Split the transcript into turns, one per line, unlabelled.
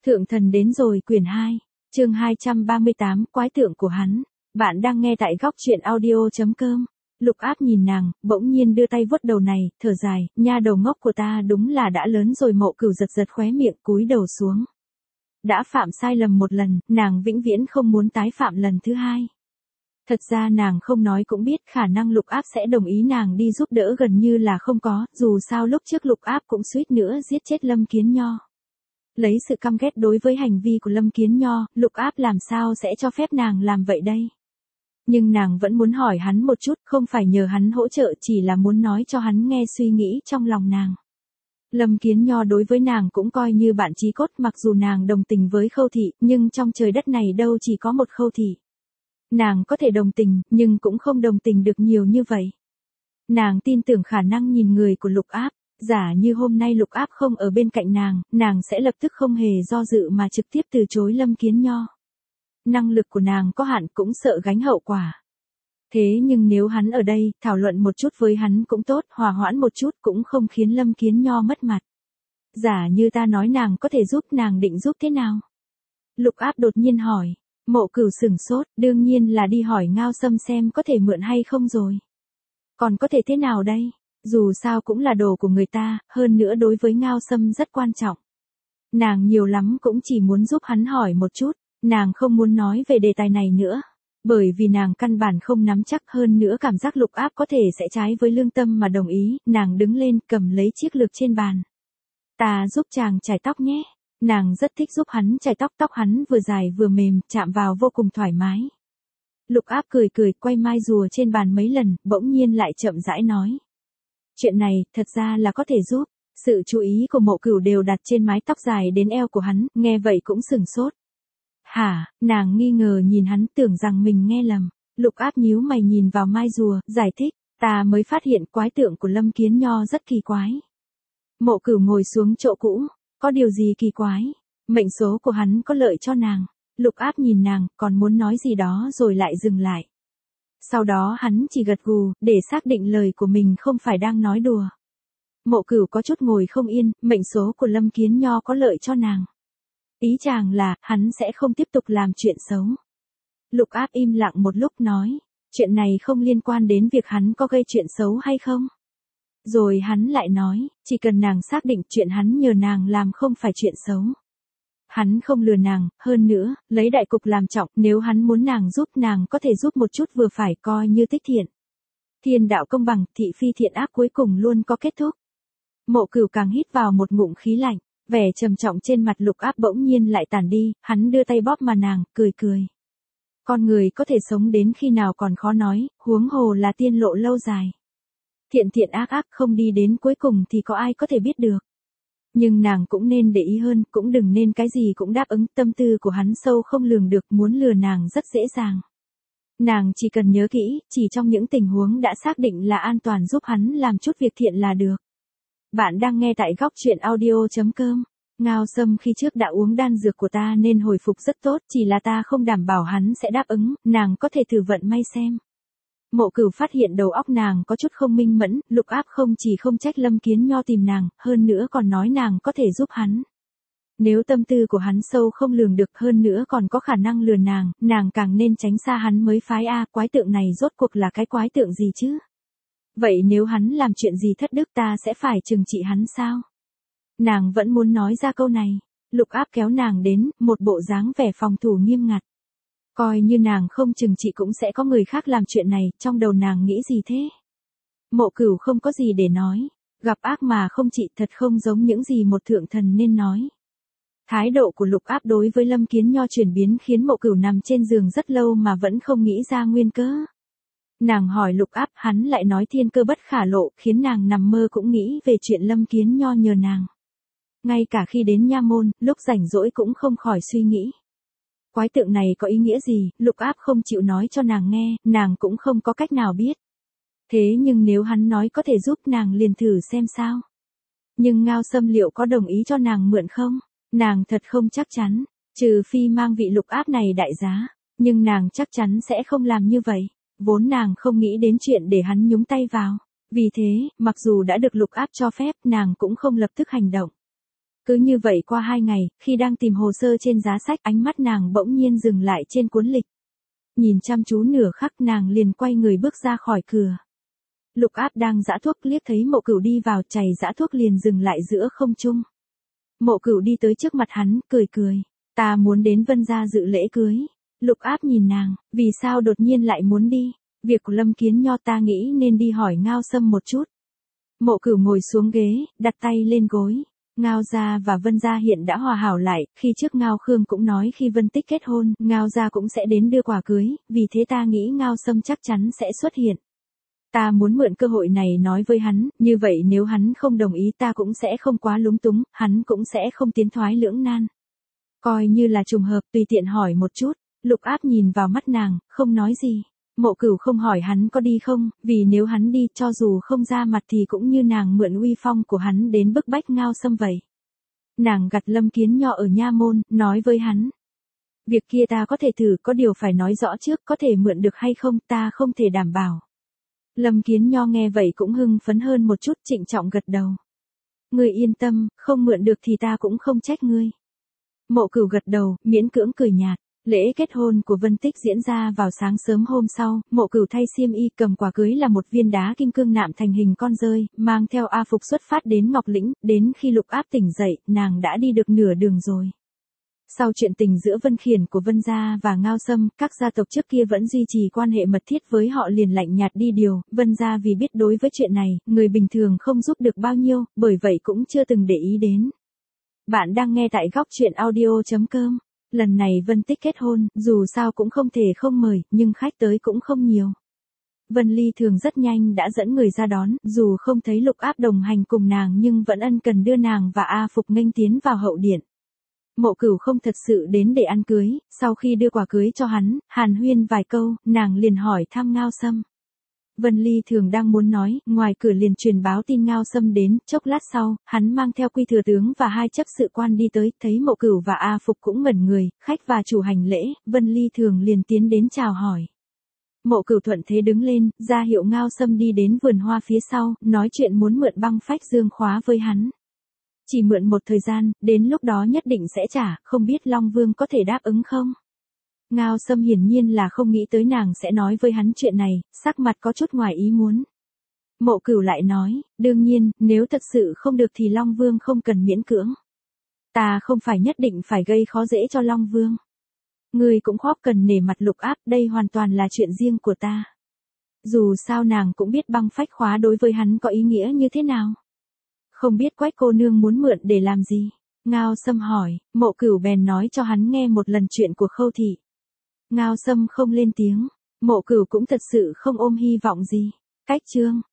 Thượng thần đến rồi quyển 2, chương 238 quái tượng của hắn. Bạn đang nghe tại góc truyện audio.com. Lục Áp nhìn nàng, bỗng nhiên đưa tay vuốt đầu này, thở dài, nha đầu ngốc của ta đúng là đã lớn rồi. Mộ Cửu giật giật khóe miệng, cúi đầu xuống. Đã phạm sai lầm một lần, nàng vĩnh viễn không muốn tái phạm lần thứ hai. Thật ra nàng không nói cũng biết khả năng Lục Áp sẽ đồng ý nàng đi giúp đỡ gần như là không có, dù sao lúc trước Lục Áp cũng suýt nữa giết chết Lâm Kiến Nho. Lấy sự căm ghét đối với hành vi của Lâm Kiến Nho, Lục Áp làm sao sẽ cho phép nàng làm vậy đây? Nhưng nàng vẫn muốn hỏi hắn một chút, không phải nhờ hắn hỗ trợ, chỉ là muốn nói cho hắn nghe suy nghĩ trong lòng nàng. Lâm Kiến Nho đối với nàng cũng coi như bạn chí cốt, mặc dù nàng đồng tình với Khâu thị, nhưng trong trời đất này đâu chỉ có một Khâu thị. Nàng có thể đồng tình, nhưng cũng không đồng tình được nhiều như vậy. Nàng tin tưởng khả năng nhìn người của Lục Áp. Giả như hôm nay Lục Áp không ở bên cạnh nàng sẽ lập tức không hề do dự mà trực tiếp từ chối Lâm Kiến Nho. Năng lực của nàng có hạn, cũng sợ gánh hậu quả. Thế nhưng nếu hắn ở đây, thảo luận một chút với hắn cũng tốt, hòa hoãn một chút cũng không khiến Lâm Kiến Nho mất mặt. Giả như ta nói nàng có thể giúp, nàng định giúp thế nào? Lục Áp đột nhiên hỏi. Mộ Cửu sửng sốt, đương nhiên là đi hỏi Ngao Sâm xem có thể mượn hay không rồi. Còn có thể thế nào đây? Dù sao cũng là đồ của người ta, hơn nữa đối với Ngao Sâm rất quan trọng. Nàng nhiều lắm cũng chỉ muốn giúp hắn hỏi một chút, nàng không muốn nói về đề tài này nữa. Bởi vì nàng căn bản không nắm chắc, hơn nữa cảm giác Lục Áp có thể sẽ trái với lương tâm mà đồng ý, nàng đứng lên cầm lấy chiếc lược trên bàn. Ta giúp chàng chải tóc nhé. Nàng rất thích giúp hắn chải tóc, tóc hắn vừa dài vừa mềm, chạm vào vô cùng thoải mái. Lục Áp cười cười, quay mai rùa trên bàn mấy lần, bỗng nhiên lại chậm rãi nói. Chuyện này, thật ra là có thể giúp. Sự chú ý của Mộ Cửu đều đặt trên mái tóc dài đến eo của hắn, nghe vậy cũng sửng sốt. Hả, nàng nghi ngờ nhìn hắn, tưởng rằng mình nghe lầm. Lục Áp nhíu mày nhìn vào mai rùa, giải thích, ta mới phát hiện quái tượng của Lâm Kiến Nho rất kỳ quái. Mộ Cửu ngồi xuống chỗ cũ, có điều gì kỳ quái? Mệnh số của hắn có lợi cho nàng. Lục Áp nhìn nàng, còn muốn nói gì đó rồi lại dừng lại. Sau đó hắn chỉ gật gù, để xác định lời của mình không phải đang nói đùa. Mộ Cửu có chút ngồi không yên, mệnh số của Lâm Kiến Nho có lợi cho nàng. Ý chàng là, hắn sẽ không tiếp tục làm chuyện xấu. Lục Áp im lặng một lúc nói, chuyện này không liên quan đến việc hắn có gây chuyện xấu hay không. Rồi hắn lại nói, chỉ cần nàng xác định chuyện hắn nhờ nàng làm không phải chuyện xấu. Hắn không lừa nàng, hơn nữa, lấy đại cục làm trọng, nếu hắn muốn nàng giúp, nàng có thể giúp một chút vừa phải, coi như tích thiện. Thiên đạo công bằng, thị phi thiện ác cuối cùng luôn có kết thúc. Mộ Cửu càng hít vào một ngụm khí lạnh, vẻ trầm trọng trên mặt Lục Áp bỗng nhiên lại tản đi, hắn đưa tay bóp mà nàng, cười cười. Con người có thể sống đến khi nào còn khó nói, huống hồ là tiên lộ lâu dài. Thiện thiện ác ác không đi đến cuối cùng thì có ai có thể biết được. Nhưng nàng cũng nên để ý hơn, cũng đừng nên cái gì cũng đáp ứng, tâm tư của hắn sâu không lường được, muốn lừa nàng rất dễ dàng. Nàng chỉ cần nhớ kỹ, chỉ trong những tình huống đã xác định là an toàn giúp hắn làm chút việc thiện là được. Bạn đang nghe tại góc truyện audio.com. Ngao Sâm khi trước đã uống đan dược của ta nên hồi phục rất tốt, chỉ là ta không đảm bảo hắn sẽ đáp ứng, nàng có thể thử vận may xem. Mộ Cửu phát hiện đầu óc nàng có chút không minh mẫn, Lục Áp không chỉ không trách Lâm Kiến Nho tìm nàng, hơn nữa còn nói nàng có thể giúp hắn. Nếu tâm tư của hắn sâu không lường được, hơn nữa còn có khả năng lừa nàng càng nên tránh xa hắn mới phái a. Quái tượng này rốt cuộc là cái quái tượng gì chứ? Vậy nếu hắn làm chuyện gì thất đức, ta sẽ phải trừng trị hắn sao? Nàng vẫn muốn nói ra câu này. Lục Áp kéo nàng đến, một bộ dáng vẻ phòng thủ nghiêm ngặt. Coi như nàng không trừng trị cũng sẽ có người khác làm chuyện này, trong đầu nàng nghĩ gì thế? Mộ Cửu không có gì để nói, gặp ác mà không trị thật không giống những gì một thượng thần nên nói. Thái độ của Lục Áp đối với Lâm Kiến Nho chuyển biến khiến Mộ Cửu nằm trên giường rất lâu mà vẫn không nghĩ ra nguyên cớ. Nàng hỏi Lục Áp, hắn lại nói thiên cơ bất khả lộ, khiến nàng nằm mơ cũng nghĩ về chuyện Lâm Kiến Nho nhờ nàng. Ngay cả khi đến nha môn, lúc rảnh rỗi cũng không khỏi suy nghĩ. Quái tượng này có ý nghĩa gì, Lục Áp không chịu nói cho nàng nghe, nàng cũng không có cách nào biết. Thế nhưng nếu hắn nói có thể giúp, nàng liền thử xem sao. Nhưng Ngao Sâm liệu có đồng ý cho nàng mượn không? Nàng thật không chắc chắn, trừ phi mang vị Lục Áp này đại giá, nhưng nàng chắc chắn sẽ không làm như vậy. Vốn nàng không nghĩ đến chuyện để hắn nhúng tay vào. Vì thế, mặc dù đã được Lục Áp cho phép, nàng cũng không lập tức hành động. Cứ như vậy qua 2 ngày, khi đang tìm hồ sơ trên giá sách, ánh mắt nàng bỗng nhiên dừng lại trên cuốn lịch. Nhìn chăm chú nửa khắc nàng liền quay người bước ra khỏi cửa. Lục Áp đang giã thuốc liếc thấy Mộ Cửu đi vào, chày giã thuốc liền dừng lại giữa không trung. Mộ Cửu đi tới trước mặt hắn, cười cười. Ta muốn đến Vân gia dự lễ cưới. Lục Áp nhìn nàng, vì sao đột nhiên lại muốn đi? Việc của Lâm Kiến Nho ta nghĩ nên đi hỏi Ngao Sâm một chút. Mộ Cửu ngồi xuống ghế, đặt tay lên gối. Ngao gia và Vân gia hiện đã hòa hảo lại, khi trước Ngao Khương cũng nói khi Vân Tích kết hôn, Ngao gia cũng sẽ đến đưa quà cưới, vì thế ta nghĩ Ngao Sâm chắc chắn sẽ xuất hiện. Ta muốn mượn cơ hội này nói với hắn, như vậy nếu hắn không đồng ý ta cũng sẽ không quá lúng túng, hắn cũng sẽ không tiến thoái lưỡng nan. Coi như là trùng hợp, tùy tiện hỏi một chút. Lục Áp nhìn vào mắt nàng, không nói gì. Mộ Cửu không hỏi hắn có đi không, vì nếu hắn đi cho dù không ra mặt thì cũng như nàng mượn uy phong của hắn đến bức bách Ngao Sâm vậy. Nàng gặt Lâm Kiến Nho ở nha môn, nói với hắn. Việc kia ta có thể thử, có điều phải nói rõ trước, có thể mượn được hay không ta không thể đảm bảo. Lâm Kiến Nho nghe vậy cũng hưng phấn hơn một chút, trịnh trọng gật đầu. Ngươi yên tâm, không mượn được thì ta cũng không trách ngươi. Mộ Cửu gật đầu, miễn cưỡng cười nhạt. Lễ kết hôn của Vân Tích diễn ra vào sáng sớm hôm sau, Mộ Cửu thay xiêm y, cầm quà cưới là một viên đá kim cương nạm thành hình con dơi, mang theo A Phục xuất phát đến Ngọc Lĩnh, đến khi Lục Áp tỉnh dậy, nàng đã đi được nửa đường rồi. Sau chuyện tình giữa Vân Khiển của Vân gia và Ngao Sâm, các gia tộc trước kia vẫn duy trì quan hệ mật thiết với họ liền lạnh nhạt đi điều, Vân gia vì biết đối với chuyện này, người bình thường không giúp được bao nhiêu, bởi vậy cũng chưa từng để ý đến. Bạn đang nghe tại góc truyện audio.com. Lần này Vân Tích kết hôn, dù sao cũng không thể không mời, nhưng khách tới cũng không nhiều. Vân Ly Thường rất nhanh đã dẫn người ra đón, dù không thấy Lục Áp đồng hành cùng nàng nhưng vẫn ân cần đưa nàng và A Phục nghênh tiến vào hậu điện. Mộ Cửu không thật sự đến để ăn cưới, sau khi đưa quà cưới cho hắn, hàn huyên vài câu, nàng liền hỏi thăm Ngao Sâm. Vân Ly Thường đang muốn nói, ngoài cửa liền truyền báo tin Ngao Sâm đến, chốc lát sau, hắn mang theo quy thừa tướng và 2 chấp sự quan đi tới, thấy Mộ Cửu và A Phục cũng ngẩn người, khách và chủ hành lễ, Vân Ly Thường liền tiến đến chào hỏi. Mộ Cửu thuận thế đứng lên, ra hiệu Ngao Sâm đi đến vườn hoa phía sau, nói chuyện muốn mượn băng phách dương khóa với hắn. Chỉ mượn một thời gian, đến lúc đó nhất định sẽ trả, không biết Long Vương có thể đáp ứng không? Ngao Sâm hiển nhiên là không nghĩ tới nàng sẽ nói với hắn chuyện này, sắc mặt có chút ngoài ý muốn. Mộ Cửu lại nói, đương nhiên, nếu thật sự không được thì Long Vương không cần miễn cưỡng. Ta không phải nhất định phải gây khó dễ cho Long Vương. Ngươi cũng khó cần nể mặt Lục Áp, đây hoàn toàn là chuyện riêng của ta. Dù sao nàng cũng biết băng phách khóa đối với hắn có ý nghĩa như thế nào. Không biết Quách cô nương muốn mượn để làm gì? Ngao Sâm hỏi, Mộ Cửu bèn nói cho hắn nghe một lần chuyện của Khâu thị. Ngao Sâm không lên tiếng, Mộ Cửu cũng thật sự không ôm hy vọng gì. Cách chương